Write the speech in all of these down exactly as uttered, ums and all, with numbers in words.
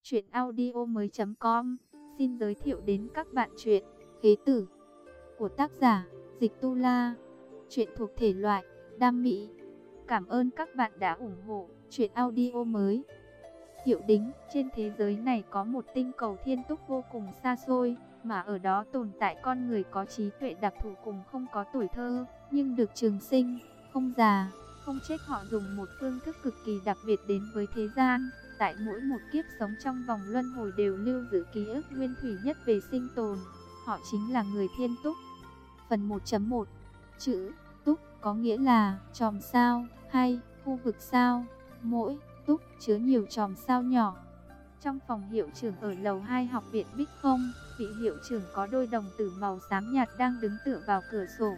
Truyện audio mới chấm com xin giới thiệu đến các bạn truyện Khế Tử của tác giả Dịch Tu La. Truyện thuộc thể loại đam mỹ. Cảm ơn các bạn đã ủng hộ truyện audio mới. Hiệu đính, trên thế giới này có một tinh cầu thiên túc vô cùng xa xôi, mà ở đó tồn tại con người có trí tuệ đặc thù cùng không có tuổi thơ, nhưng được trường sinh, không già, không chết. Họ dùng một phương thức cực kỳ đặc biệt đến với thế gian. Tại mỗi một kiếp sống trong vòng luân hồi đều lưu giữ ký ức nguyên thủy nhất về sinh tồn. Họ chính là người thiên túc. Phần một chấm một. Chữ túc có nghĩa là chòm sao hay khu vực sao. Mỗi túc chứa nhiều chòm sao nhỏ. Trong phòng hiệu trưởng ở lầu hai học viện Bích Không, vị hiệu trưởng có đôi đồng tử màu xám nhạt đang đứng tựa vào cửa sổ.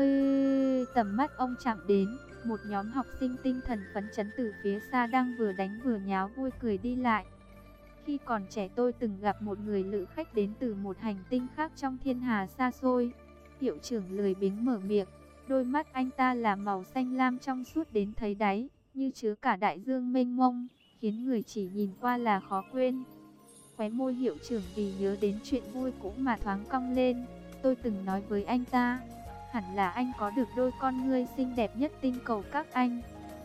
Nơi tầm mắt ông chạm đến, một nhóm học sinh tinh thần phấn chấn từ phía xa đang vừa đánh vừa nháo vui cười đi lại. Khi còn trẻ tôi từng gặp một người lữ khách đến từ một hành tinh khác trong thiên hà xa xôi. Hiệu trưởng lười biếng mở miệng, đôi mắt anh ta là màu xanh lam trong suốt đến thấy đáy, như chứa cả đại dương mênh mông, khiến người chỉ nhìn qua là khó quên. Khóe môi hiệu trưởng vì nhớ đến chuyện vui cũ mà thoáng cong lên. Tôi từng nói với anh ta, hẳn là anh có được đôi con ngươi xinh đẹp nhất tinh cầu các anh.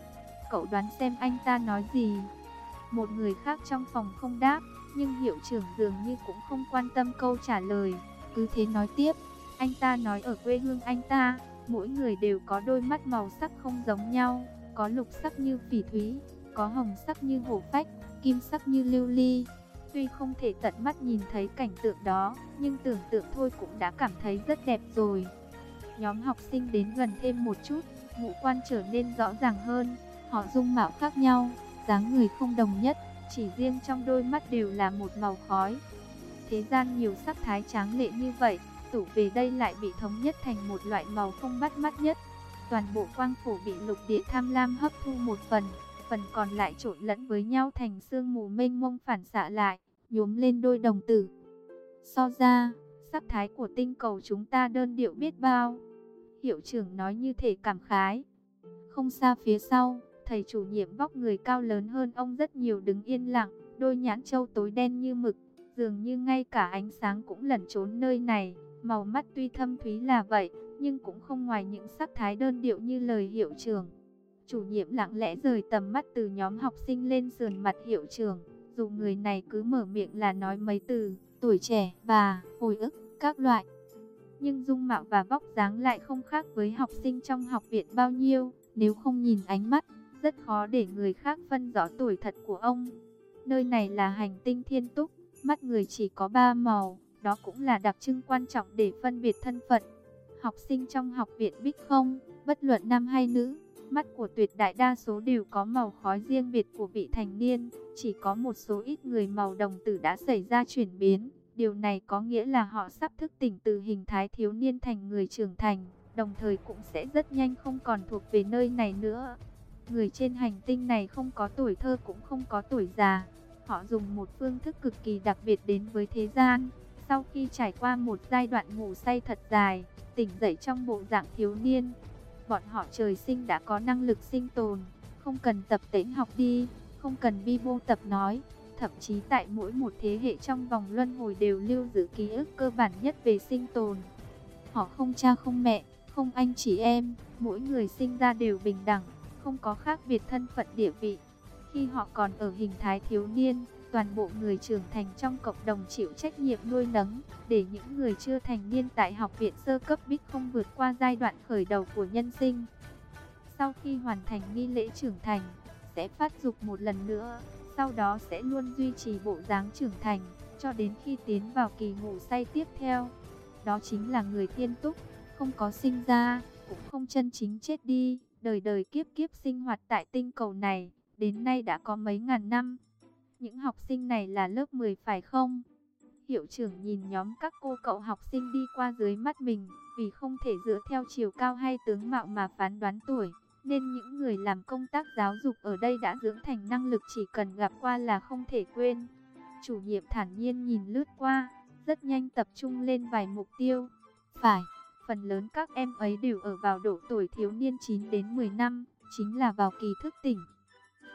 Cậu đoán xem anh ta nói gì? Một người khác trong phòng không đáp, nhưng hiệu trưởng dường như cũng không quan tâm câu trả lời, cứ thế nói tiếp. Anh ta nói ở quê hương anh ta, mỗi người đều có đôi mắt màu sắc không giống nhau, có lục sắc như phỉ thúy, có hồng sắc như hổ phách, kim sắc như lưu ly. Tuy không thể tận mắt nhìn thấy cảnh tượng đó, nhưng tưởng tượng thôi cũng đã cảm thấy rất đẹp rồi. Nhóm học sinh đến gần thêm một chút, ngũ quan trở nên rõ ràng hơn. Họ dung mạo khác nhau, dáng người không đồng nhất, chỉ riêng trong đôi mắt đều là một màu khói. Thế gian nhiều sắc thái tráng lệ như vậy, tụ về đây lại bị thống nhất thành một loại màu không bắt mắt nhất. Toàn bộ quang phổ bị lục địa tham lam hấp thu một phần, phần còn lại trộn lẫn với nhau thành sương mù mênh mông phản xạ lại, nhuốm lên đôi đồng tử. So ra, sắc thái của tinh cầu chúng ta đơn điệu biết bao. Hiệu trưởng nói như thể cảm khái. Không xa phía sau, thầy chủ nhiệm vóc người cao lớn hơn ông rất nhiều đứng yên lặng, đôi nhãn châu tối đen như mực, dường như ngay cả ánh sáng cũng lẩn trốn nơi này. Màu mắt tuy thâm thúy là vậy, nhưng cũng không ngoài những sắc thái đơn điệu như lời hiệu trưởng. Chủ nhiệm lặng lẽ rời tầm mắt từ nhóm học sinh lên sườn mặt hiệu trưởng, dù người này cứ mở miệng là nói mấy từ tuổi trẻ, bà, hồi ức, các loại. Nhưng dung mạo và vóc dáng lại không khác với học sinh trong học viện bao nhiêu, nếu không nhìn ánh mắt, rất khó để người khác phân rõ tuổi thật của ông. Nơi này là hành tinh thiên túc, mắt người chỉ có ba màu, đó cũng là đặc trưng quan trọng để phân biệt thân phận. Học sinh trong học viện Bích Không, bất luận nam hay nữ, mắt của tuyệt đại đa số đều có màu khói riêng biệt của vị thành niên, chỉ có một số ít người màu đồng tử đã xảy ra chuyển biến. Điều này có nghĩa là họ sắp thức tỉnh từ hình thái thiếu niên thành người trưởng thành, đồng thời cũng sẽ rất nhanh không còn thuộc về nơi này nữa. Người trên hành tinh này không có tuổi thơ cũng không có tuổi già. Họ dùng một phương thức cực kỳ đặc biệt đến với thế gian. Sau khi trải qua một giai đoạn ngủ say thật dài, tỉnh dậy trong bộ dạng thiếu niên, bọn họ trời sinh đã có năng lực sinh tồn, không cần tập tễnh học đi, không cần bi bô tập nói. Thậm chí tại mỗi một thế hệ trong vòng luân hồi đều lưu giữ ký ức cơ bản nhất về sinh tồn. Họ không cha không mẹ, không anh chị em, mỗi người sinh ra đều bình đẳng, không có khác biệt thân phận địa vị. Khi họ còn ở hình thái thiếu niên, toàn bộ người trưởng thành trong cộng đồng chịu trách nhiệm nuôi nấng, để những người chưa thành niên tại học viện sơ cấp Bích Không vượt qua giai đoạn khởi đầu của nhân sinh. Sau khi hoàn thành nghi lễ trưởng thành, sẽ phát dục một lần nữa, sau đó sẽ luôn duy trì bộ dáng trưởng thành, cho đến khi tiến vào kỳ ngủ say tiếp theo. Đó chính là người thiên túc, không có sinh ra, cũng không chân chính chết đi, đời đời kiếp kiếp sinh hoạt tại tinh cầu này, đến nay đã có mấy ngàn năm. Những học sinh này là lớp mười phải không? Hiệu trưởng nhìn nhóm các cô cậu học sinh đi qua dưới mắt mình, vì không thể dựa theo chiều cao hay tướng mạo mà phán đoán tuổi, nên những người làm công tác giáo dục ở đây đã dưỡng thành năng lực chỉ cần gặp qua là không thể quên. Chủ nhiệm thản nhiên nhìn lướt qua, rất nhanh tập trung lên vài mục tiêu. Phải, phần lớn các em ấy đều ở vào độ tuổi thiếu niên chín đến mười năm, chính là vào kỳ thức tỉnh.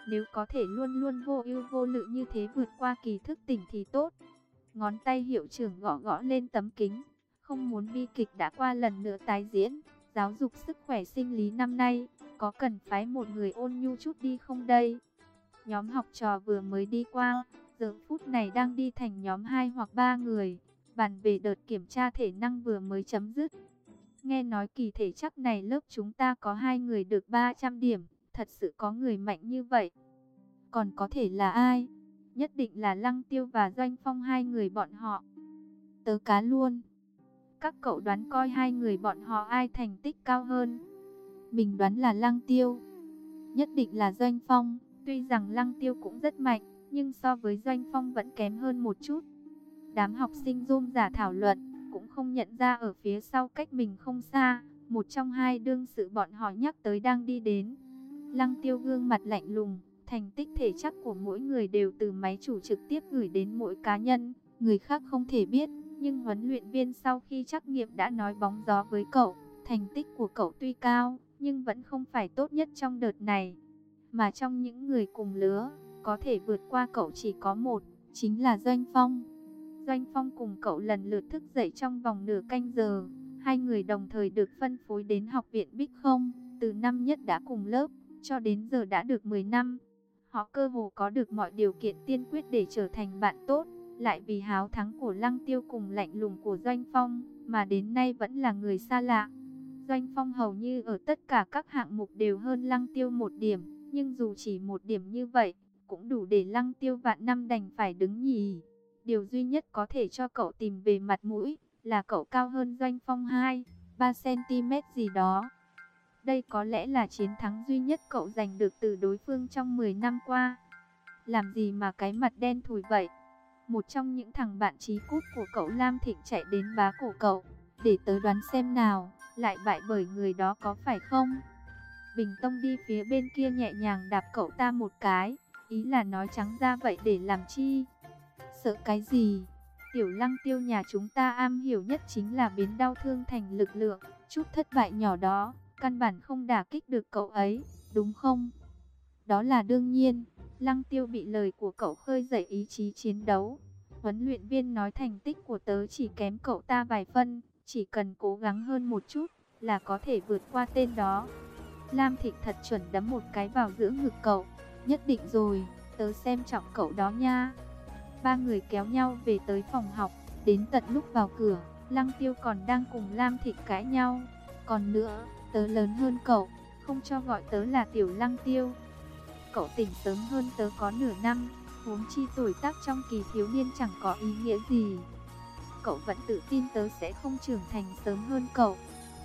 Nếu có thể luôn luôn vô ưu vô lự như thế vượt qua kỳ thức tỉnh thì tốt. Ngón tay hiệu trưởng gõ gõ lên tấm kính. Không muốn bi kịch đã qua lần nữa tái diễn. Giáo dục sức khỏe sinh lý năm nay, có cần phái một người ôn nhu chút đi không đây? Nhóm học trò vừa mới đi qua, giờ phút này đang đi thành nhóm hai hoặc ba người. Bàn về đợt kiểm tra thể năng vừa mới chấm dứt. Nghe nói kỳ thể chắc này lớp chúng ta có hai người được ba trăm điểm. Thật sự có người mạnh như vậy. Còn có thể là ai? Nhất định là Lăng Tiêu và Doanh Phong, hai người bọn họ. Tớ cá luôn. Các cậu đoán coi hai người bọn họ ai thành tích cao hơn? Mình đoán là Lăng Tiêu. Nhất định là Doanh Phong. Tuy rằng Lăng Tiêu cũng rất mạnh, nhưng so với Doanh Phong vẫn kém hơn một chút. Đám học sinh rôm rả thảo luận, cũng không nhận ra ở phía sau cách mình không xa, một trong hai đương sự bọn họ nhắc tới đang đi đến. Lăng Tiêu gương mặt lạnh lùng, thành tích thể chắc của mỗi người đều từ máy chủ trực tiếp gửi đến mỗi cá nhân, người khác không thể biết, nhưng huấn luyện viên sau khi trắc nghiệm đã nói bóng gió với cậu, thành tích của cậu tuy cao, nhưng vẫn không phải tốt nhất trong đợt này. Mà trong những người cùng lứa, có thể vượt qua cậu chỉ có một, chính là Doanh Phong. Doanh Phong cùng cậu lần lượt thức dậy trong vòng nửa canh giờ, hai người đồng thời được phân phối đến học viện Bích Không, từ năm nhất đã cùng lớp, cho đến giờ đã được mười năm. Họ cơ hồ có được mọi điều kiện tiên quyết để trở thành bạn tốt, lại vì háo thắng của Lăng Tiêu cùng lạnh lùng của Doanh Phong, mà đến nay vẫn là người xa lạ. Doanh Phong hầu như ở tất cả các hạng mục đều hơn Lăng Tiêu một điểm, nhưng dù chỉ một điểm như vậy, cũng đủ để Lăng Tiêu vạn năm đành phải đứng nhì. Điều duy nhất có thể cho cậu tìm về mặt mũi, là cậu cao hơn Doanh Phong hai, ba xăng-ti-mét gì đó. Đây có lẽ là chiến thắng duy nhất cậu giành được từ đối phương trong mười năm qua. Làm gì mà cái mặt đen thùi vậy? Một trong những thằng bạn chí cút của cậu Lam Thịnh chạy đến bá cổ cậu. Để tớ đoán xem nào, lại bại bởi người đó có phải không? Bình Tông đi phía bên kia nhẹ nhàng đạp cậu ta một cái. Ý là nói trắng ra vậy để làm chi? Sợ cái gì? Tiểu Lăng Tiêu nhà chúng ta am hiểu nhất chính là biến đau thương thành lực lượng. Chút thất bại nhỏ đó, căn bản không đả kích được cậu ấy, đúng không? Đó là đương nhiên. Lăng Tiêu bị lời của cậu khơi dậy ý chí chiến đấu. Huấn luyện viên nói thành tích của tớ chỉ kém cậu ta vài phân, chỉ cần cố gắng hơn một chút là có thể vượt qua tên đó. Lam Thịnh thật chuẩn đấm một cái vào giữa ngực cậu. Nhất định rồi, tớ xem trọng cậu đó nha. Ba người kéo nhau về tới phòng học, đến tận lúc vào cửa, Lăng Tiêu còn đang cùng Lam Thịnh cãi nhau. Còn nữa, tớ lớn hơn cậu, không cho gọi tớ là Tiểu Lăng Tiêu. Cậu tỉnh sớm hơn tớ có nửa năm, huống chi tuổi tác trong kỳ thiếu niên chẳng có ý nghĩa gì. Cậu vẫn tự tin tớ sẽ không trưởng thành sớm hơn cậu.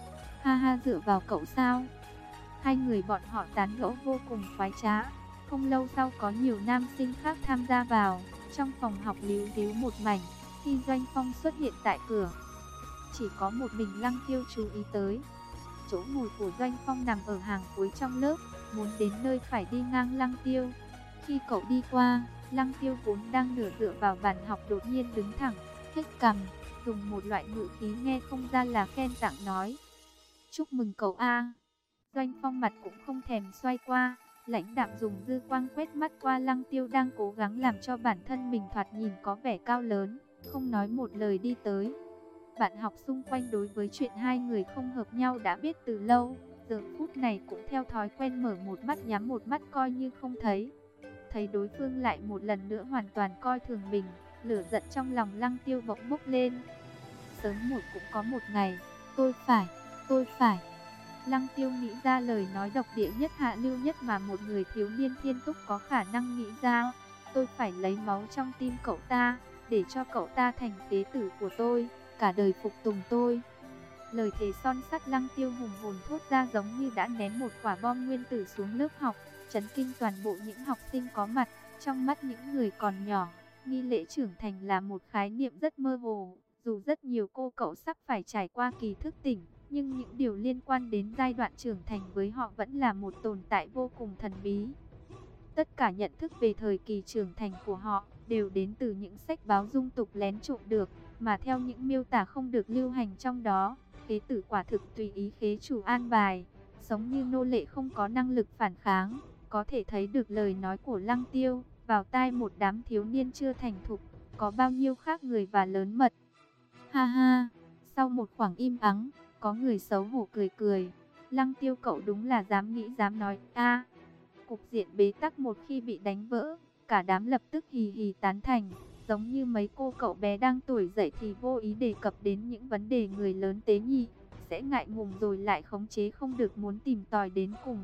Ha ha, dựa vào cậu sao? Hai người bọn họ tán gẫu vô cùng khoái trá. Không lâu sau có nhiều nam sinh khác tham gia vào. Trong phòng học líu ríu một mảnh. Khi Doanh Phong xuất hiện tại cửa, chỉ có một mình Lăng Tiêu chú ý tới. Chỗ ngồi của Doanh Phong nằm ở hàng cuối trong lớp, muốn đến nơi phải đi ngang Lăng Tiêu. Khi cậu đi qua, Lăng Tiêu vốn đang nửa dựa vào bàn học đột nhiên đứng thẳng, hất cằm, dùng một loại ngữ khí nghe không ra là khen tặng nói: chúc mừng cậu a. Doanh Phong mặt cũng không thèm xoay qua, lãnh đạm dùng dư quang quét mắt qua Lăng Tiêu đang cố gắng làm cho bản thân mình thoạt nhìn có vẻ cao lớn, không nói một lời đi tới. Bạn học xung quanh đối với chuyện hai người không hợp nhau đã biết từ lâu, giờ phút này cũng theo thói quen mở một mắt nhắm một mắt coi như không thấy. Thấy đối phương lại một lần nữa hoàn toàn coi thường mình, lửa giận trong lòng Lăng Tiêu bỗng bốc lên. Sớm muộn cũng có một ngày, tôi phải, tôi phải. Lăng Tiêu nghĩ ra lời nói độc địa nhất hạ lưu nhất mà một người thiếu niên thiên túc có khả năng nghĩ ra. Tôi phải lấy máu trong tim cậu ta, để cho cậu ta thành phế tử của tôi, cả đời phục tùng tôi. Lời thề son sắt Lăng Tiêu hùng hồn thốt ra giống như đã ném một quả bom nguyên tử xuống lớp học, chấn kinh toàn bộ những học sinh có mặt. Trong mắt những người còn nhỏ, nghi lễ trưởng thành là một khái niệm rất mơ hồ. Dù rất nhiều cô cậu sắp phải trải qua kỳ thức tỉnh, nhưng những điều liên quan đến giai đoạn trưởng thành với họ vẫn là một tồn tại vô cùng thần bí. Tất cả nhận thức về thời kỳ trưởng thành của họ đều đến từ những sách báo dung tục lén trộm được, mà theo những miêu tả không được lưu hành trong đó. Khế tử quả thực tùy ý khế chủ an bài, sống như nô lệ không có năng lực phản kháng. Có thể thấy được lời nói của Lăng Tiêu vào tai một đám thiếu niên chưa thành thục có bao nhiêu khác người và lớn mật. Ha ha, sau một khoảng im ắng, có người xấu hổ cười cười. Lăng Tiêu cậu đúng là dám nghĩ dám nói. A, cục diện bế tắc một khi bị đánh vỡ, cả đám lập tức hì hì tán thành. Giống như mấy cô cậu bé đang tuổi dậy thì vô ý đề cập đến những vấn đề người lớn tế nhị, sẽ ngại ngùng rồi lại khống chế không được muốn tìm tòi đến cùng.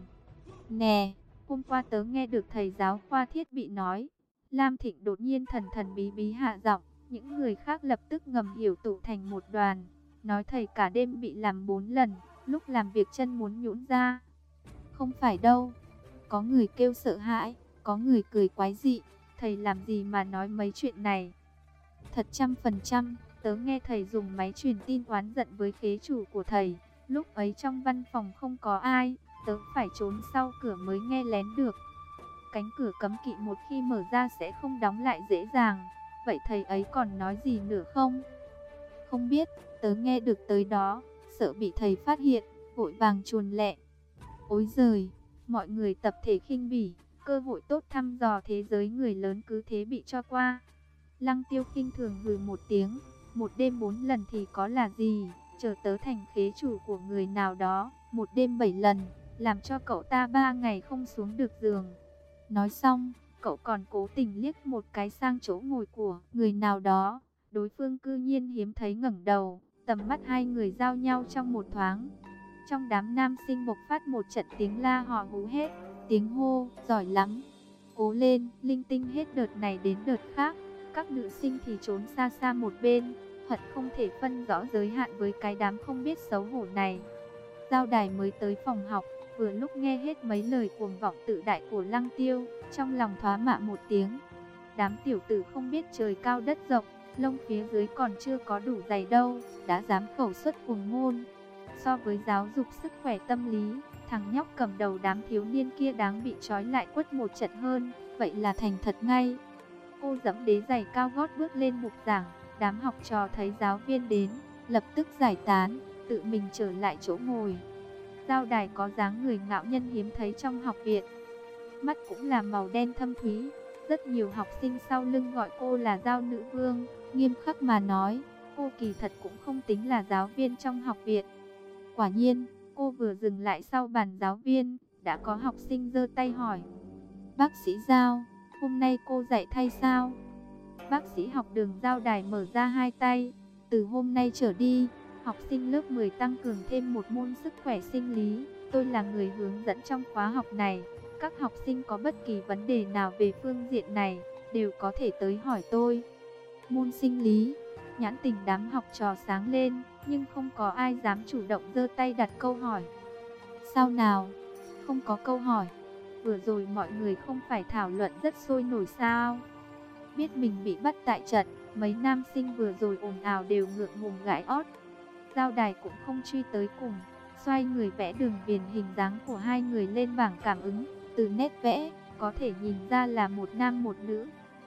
Nè, hôm qua tớ nghe được thầy giáo khoa thiết bị nói. Lam Thịnh đột nhiên thần thần bí bí hạ giọng, những người khác lập tức ngầm hiểu tụ thành một đoàn. Nói thầy cả đêm bị làm bốn lần, lúc làm việc chân muốn nhũn ra. Không phải đâu. Có người kêu sợ hãi, có người cười quái dị. Thầy làm gì mà nói mấy chuyện này? Thật trăm phần trăm, tớ nghe thầy dùng máy truyền tin oán giận với khế chủ của thầy. Lúc ấy trong văn phòng không có ai, tớ phải trốn sau cửa mới nghe lén được. Cánh cửa cấm kỵ một khi mở ra sẽ không đóng lại dễ dàng. Vậy thầy ấy còn nói gì nữa không? Không biết, tớ nghe được tới đó, sợ bị thầy phát hiện, vội vàng chuồn lẹ. Ôi giời, mọi người tập thể khinh bỉ, cơ hội tốt thăm dò thế giới người lớn cứ thế bị cho qua. Lăng Tiêu khinh thường hừ một tiếng, một đêm bốn lần thì có là gì, chờ tớ thành khế chủ của người nào đó, một đêm bảy lần, làm cho cậu ta ba ngày không xuống được giường. Nói xong, cậu còn cố tình liếc một cái sang chỗ ngồi của người nào đó, đối phương cư nhiên hiếm thấy ngẩng đầu, tầm mắt hai người giao nhau trong một thoáng. Trong đám nam sinh bộc phát một trận tiếng la hò hú hét, tiếng hô, giỏi lắm, cố lên, linh tinh hết đợt này đến đợt khác. Các nữ sinh thì trốn xa xa một bên, hận không thể phân rõ giới hạn với cái đám không biết xấu hổ này. Giao Đài mới tới phòng học, vừa lúc nghe hết mấy lời cuồng vọng tự đại của Lăng Tiêu, trong lòng thoá mạ một tiếng. Đám tiểu tử không biết trời cao đất rộng, lông phía dưới còn chưa có đủ dày đâu, đã dám khẩu xuất cuồng ngôn. So với giáo dục sức khỏe tâm lý, thằng nhóc cầm đầu đám thiếu niên kia đáng bị trói lại quất một trận hơn, vậy là thành thật ngay. Cô giẫm đế giày cao gót bước lên bục giảng, đám học trò thấy giáo viên đến, lập tức giải tán, tự mình trở lại chỗ ngồi. Giao Đài có dáng người ngạo nhân hiếm thấy trong học viện, mắt cũng là màu đen thâm thúy. Rất nhiều học sinh sau lưng gọi cô là Giao Nữ Vương, nghiêm khắc mà nói, cô kỳ thật cũng không tính là giáo viên trong học viện. Quả nhiên, cô vừa dừng lại sau bàn giáo viên, đã có học sinh giơ tay hỏi: "Bác sĩ Giao, hôm nay cô dạy thay sao?" Bác sĩ học Đường Giao Đài mở ra hai tay: "Từ hôm nay trở đi, học sinh lớp mười tăng cường thêm một môn sức khỏe sinh lý, tôi là người hướng dẫn trong khóa học này. Các học sinh có bất kỳ vấn đề nào về phương diện này, đều có thể tới hỏi tôi." Môn sinh lý, nhãn tình đám học trò sáng lên, nhưng không có ai dám chủ động giơ tay đặt câu hỏi. Sao nào? Không có câu hỏi. Vừa rồi mọi người không phải thảo luận rất sôi nổi sao? Biết mình bị bắt tại trận, mấy nam sinh vừa rồi ồn ào đều ngượng ngùng gãi ót. Giao Đài cũng không truy tới cùng, xoay người vẽ đường viền hình dáng của hai người lên bảng cảm ứng. Từ nét vẽ, có thể nhìn ra là một nam một nữ.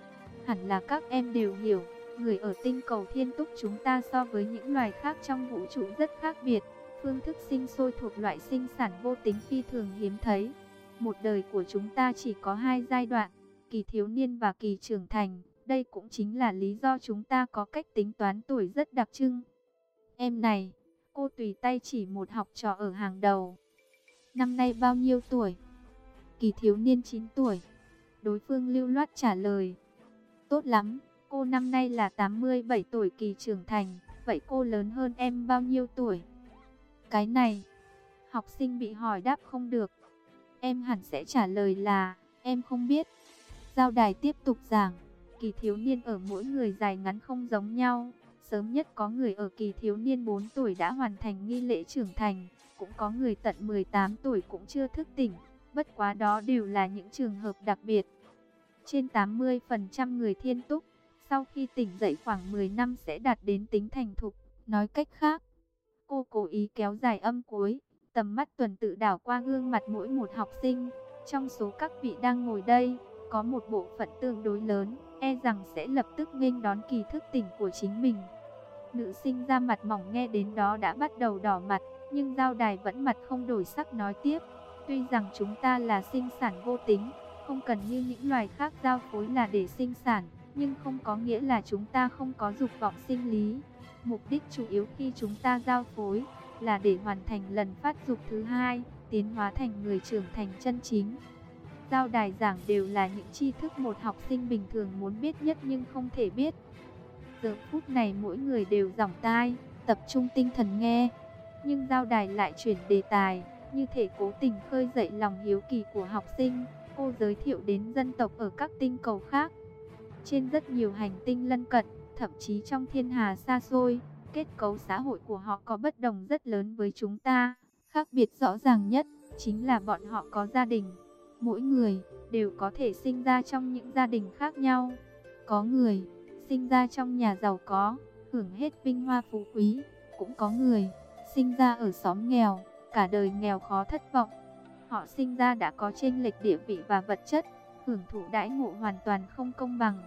Hẳn là các em đều hiểu, người ở tinh cầu Thiên Túc chúng ta so với những loài khác trong vũ trụ rất khác biệt. Phương thức sinh sôi thuộc loại sinh sản vô tính phi thường hiếm thấy. Một đời của chúng ta chỉ có hai giai đoạn, kỳ thiếu niên và kỳ trưởng thành. Đây cũng chính là lý do chúng ta có cách tính toán tuổi rất đặc trưng. Em này, cô tùy tay chỉ một học trò ở hàng đầu. Năm nay bao nhiêu tuổi? Kỳ thiếu niên chín tuổi. Đối phương lưu loát trả lời. Tốt lắm, cô năm nay là tám mươi bảy tuổi kỳ trưởng thành. Vậy cô lớn hơn em bao nhiêu tuổi? Cái này, học sinh bị hỏi đáp không được. Em hẳn sẽ trả lời là, em không biết. Giao Đài tiếp tục giảng, kỳ thiếu niên ở mỗi người dài ngắn không giống nhau. Sớm nhất có người ở kỳ thiếu niên bốn tuổi đã hoàn thành nghi lễ trưởng thành, cũng có người tận mười tám tuổi cũng chưa thức tỉnh. Bất quá đó đều là những trường hợp đặc biệt. Trên tám mươi phần trăm người Thiên Túc, sau khi tỉnh dậy khoảng mười năm sẽ đạt đến tính thành thục. Nói cách khác, cô cố ý kéo dài âm cuối, tầm mắt tuần tự đảo qua gương mặt mỗi một học sinh. Trong số các vị đang ngồi đây, có một bộ phận tương đối lớn, e rằng sẽ lập tức nghênh đón kỳ thức tỉnh của chính mình. Nữ sinh da mặt mỏng nghe đến đó đã bắt đầu đỏ mặt, nhưng Giao Đài vẫn mặt không đổi sắc nói tiếp. Tuy rằng chúng ta là sinh sản vô tính, không cần như những loài khác giao phối là để sinh sản, nhưng không có nghĩa là chúng ta không có dục vọng sinh lý. Mục đích chủ yếu khi chúng ta giao phối là để hoàn thành lần phát dục thứ hai, tiến hóa thành người trưởng thành chân chính. Giao đài giảng đều là những tri thức một học sinh bình thường muốn biết nhất nhưng không thể biết. Giờ phút này mỗi người đều dòng tai, tập trung tinh thần nghe. Nhưng giao đài lại chuyển đề tài, như thể cố tình khơi dậy lòng hiếu kỳ của học sinh. Cô giới thiệu đến dân tộc ở các tinh cầu khác. Trên rất nhiều hành tinh lân cận, thậm chí trong thiên hà xa xôi, kết cấu xã hội của họ có bất đồng rất lớn với chúng ta. Khác biệt rõ ràng nhất chính là bọn họ có gia đình. Mỗi người đều có thể sinh ra trong những gia đình khác nhau. Có người sinh ra trong nhà giàu có, hưởng hết vinh hoa phú quý. Cũng có người sinh ra ở xóm nghèo, cả đời nghèo khó thất vọng. Họ sinh ra đã có chênh lệch địa vị và vật chất, hưởng thụ đãi ngộ hoàn toàn không công bằng.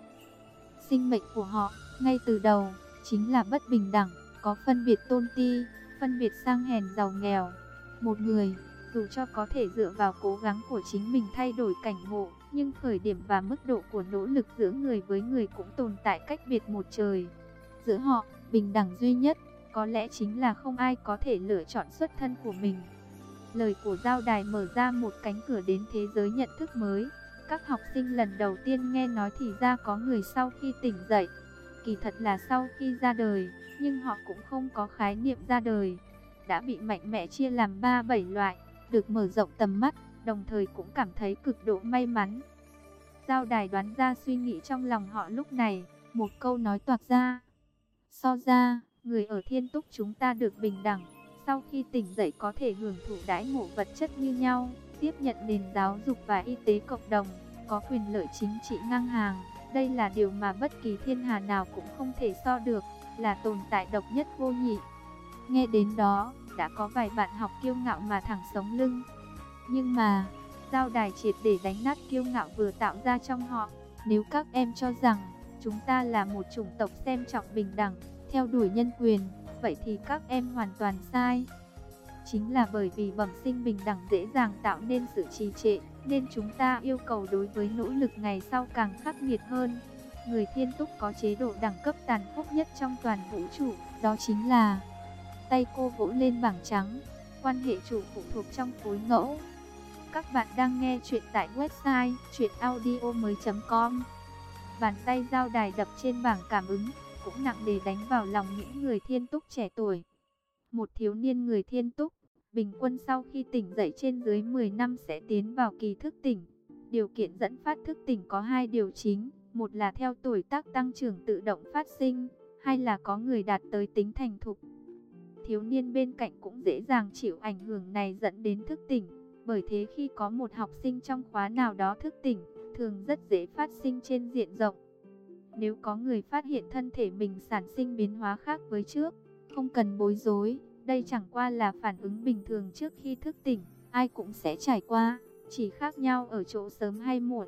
Sinh mệnh của họ ngay từ đầu chính là bất bình đẳng, có phân biệt tôn ti, phân biệt sang hèn giàu nghèo. Một người dù cho có thể dựa vào cố gắng của chính mình thay đổi cảnh ngộ, nhưng khởi điểm và mức độ của nỗ lực giữa người với người cũng tồn tại cách biệt một trời. Giữa họ, bình đẳng duy nhất có lẽ chính là không ai có thể lựa chọn xuất thân của mình. Lời của giao đài mở ra một cánh cửa đến thế giới nhận thức mới. Các học sinh lần đầu tiên nghe nói thì ra có người sau khi tỉnh dậy. Kỳ thật là sau khi ra đời, nhưng họ cũng không có khái niệm ra đời. Đã bị mạnh mẽ chia làm ba bảy loại, được mở rộng tầm mắt, đồng thời cũng cảm thấy cực độ may mắn. Giao đài đoán ra suy nghĩ trong lòng họ lúc này, một câu nói toạc ra. So ra, người ở thiên túc chúng ta được bình đẳng, sau khi tỉnh dậy có thể hưởng thụ đãi ngộ vật chất như nhau, tiếp nhận nền giáo dục và y tế cộng đồng, có quyền lợi chính trị ngang hàng. Đây là điều mà bất kỳ thiên hà nào cũng không thể so được, là tồn tại độc nhất vô nhị. Nghe đến đó, đã có vài bạn học kiêu ngạo mà thẳng sống lưng. Nhưng mà, giao đài triệt để đánh nát kiêu ngạo vừa tạo ra trong họ. Nếu các em cho rằng chúng ta là một chủng tộc xem trọng bình đẳng, theo đuổi nhân quyền, vậy thì các em hoàn toàn sai. Chính là bởi vì bẩm sinh bình đẳng dễ dàng tạo nên sự trì trệ, nên chúng ta yêu cầu đối với nỗ lực ngày sau càng khắc nghiệt hơn. Người thiên túc có chế độ đẳng cấp tàn khốc nhất trong toàn vũ trụ, đó chính là tay cô vỗ lên bảng trắng, quan hệ chủ phụ thuộc trong phối ngẫu. Các bạn đang nghe chuyện tại website truyện audio mới chấm com. Bàn tay giao đài đập trên bảng cảm ứng, cũng nặng nề đánh vào lòng những người thiên túc trẻ tuổi. Một thiếu niên người thiên túc, bình quân sau khi tỉnh dậy trên dưới mười năm sẽ tiến vào kỳ thức tỉnh. Điều kiện dẫn phát thức tỉnh có hai điều chính, một là theo tuổi tác tăng trưởng tự động phát sinh, hai là có người đạt tới tính thành thục. Thiếu niên bên cạnh cũng dễ dàng chịu ảnh hưởng này dẫn đến thức tỉnh. Bởi thế khi có một học sinh trong khóa nào đó thức tỉnh, thường rất dễ phát sinh trên diện rộng. Nếu có người phát hiện thân thể mình sản sinh biến hóa khác với trước, không cần bối rối, đây chẳng qua là phản ứng bình thường trước khi thức tỉnh, ai cũng sẽ trải qua, chỉ khác nhau ở chỗ sớm hay muộn.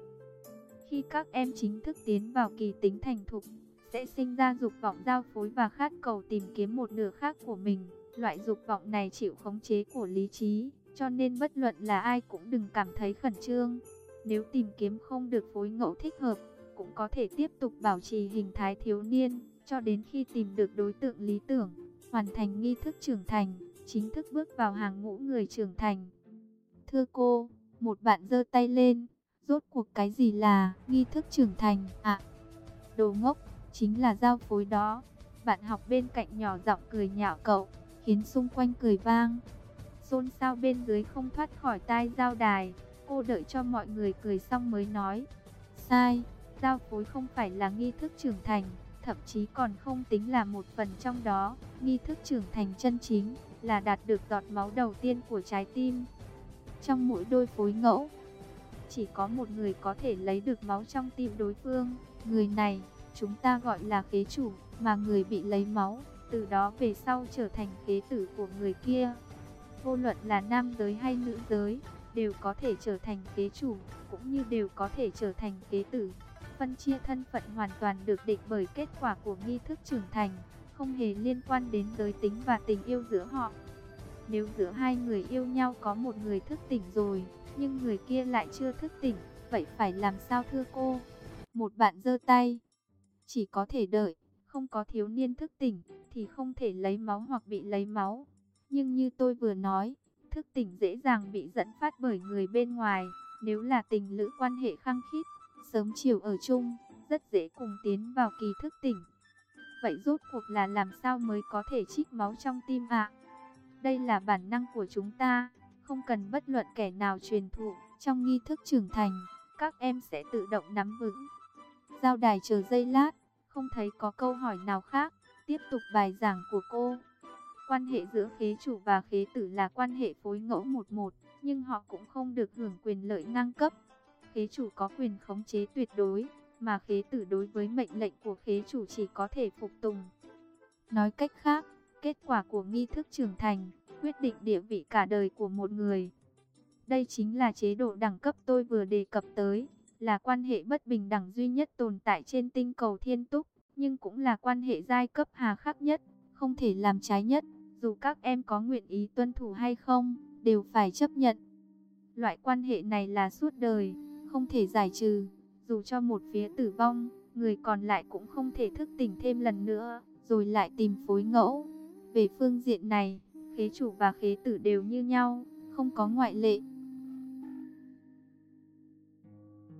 Khi các em chính thức tiến vào kỳ tính thành thục, sẽ sinh ra dục vọng giao phối và khát cầu tìm kiếm một nửa khác của mình. Loại dục vọng này chịu khống chế của lý trí, cho nên bất luận là ai cũng đừng cảm thấy khẩn trương. Nếu tìm kiếm không được phối ngẫu thích hợp, cũng có thể tiếp tục bảo trì hình thái thiếu niên, cho đến khi tìm được đối tượng lý tưởng, hoàn thành nghi thức trưởng thành, chính thức bước vào hàng ngũ người trưởng thành. Thưa cô, một bạn giơ tay lên, rốt cuộc cái gì là nghi thức trưởng thành ạ? À, đồ ngốc, chính là giao phối đó. Bạn học bên cạnh nhỏ giọng cười nhạo cậu, khiến xung quanh cười vang. Xôn xao bên dưới không thoát khỏi tai giao đài. Cô đợi cho mọi người cười xong mới nói. Sai, giao phối không phải là nghi thức trưởng thành, thậm chí còn không tính là một phần trong đó. Nghi thức trưởng thành chân chính là đạt được giọt máu đầu tiên của trái tim. Trong mỗi đôi phối ngẫu, chỉ có một người có thể lấy được máu trong tim đối phương. Người này chúng ta gọi là khế chủ, mà người bị lấy máu, từ đó về sau trở thành khế tử của người kia. Vô luận là nam giới hay nữ giới, đều có thể trở thành khế chủ, cũng như đều có thể trở thành khế tử. Phân chia thân phận hoàn toàn được định bởi kết quả của nghi thức trưởng thành, không hề liên quan đến giới tính và tình yêu giữa họ. Nếu giữa hai người yêu nhau có một người thức tỉnh rồi, nhưng người kia lại chưa thức tỉnh, vậy phải làm sao thưa cô? Một bạn giơ tay. Chỉ có thể đợi, không có thiếu niên thức tỉnh, thì không thể lấy máu hoặc bị lấy máu. Nhưng như tôi vừa nói, thức tỉnh dễ dàng bị dẫn phát bởi người bên ngoài. Nếu là tình lữ quan hệ khăng khít, sớm chiều ở chung, rất dễ cùng tiến vào kỳ thức tỉnh. Vậy rốt cuộc là làm sao mới có thể trích máu trong tim ạ? Đây là bản năng của chúng ta, không cần bất luận kẻ nào truyền thụ. Trong nghi thức trưởng thành, các em sẽ tự động nắm vững. Giao đài chờ giây lát, không thấy có câu hỏi nào khác, tiếp tục bài giảng của cô. Quan hệ giữa khế chủ và khế tử là quan hệ phối ngẫu một một, nhưng họ cũng không được hưởng quyền lợi ngang cấp. Khế chủ có quyền khống chế tuyệt đối, mà khế tử đối với mệnh lệnh của khế chủ chỉ có thể phục tùng. Nói cách khác, kết quả của nghi thức trưởng thành quyết định địa vị cả đời của một người. Đây chính là chế độ đẳng cấp tôi vừa đề cập tới, là quan hệ bất bình đẳng duy nhất tồn tại trên tinh cầu Thiên Túc, nhưng cũng là quan hệ giai cấp hà khắc nhất, không thể làm trái nhất, dù các em có nguyện ý tuân thủ hay không, đều phải chấp nhận. Loại quan hệ này là suốt đời, không thể giải trừ, dù cho một phía tử vong, người còn lại cũng không thể thức tỉnh thêm lần nữa, rồi lại tìm phối ngẫu. Về phương diện này, khế chủ và khế tử đều như nhau, không có ngoại lệ.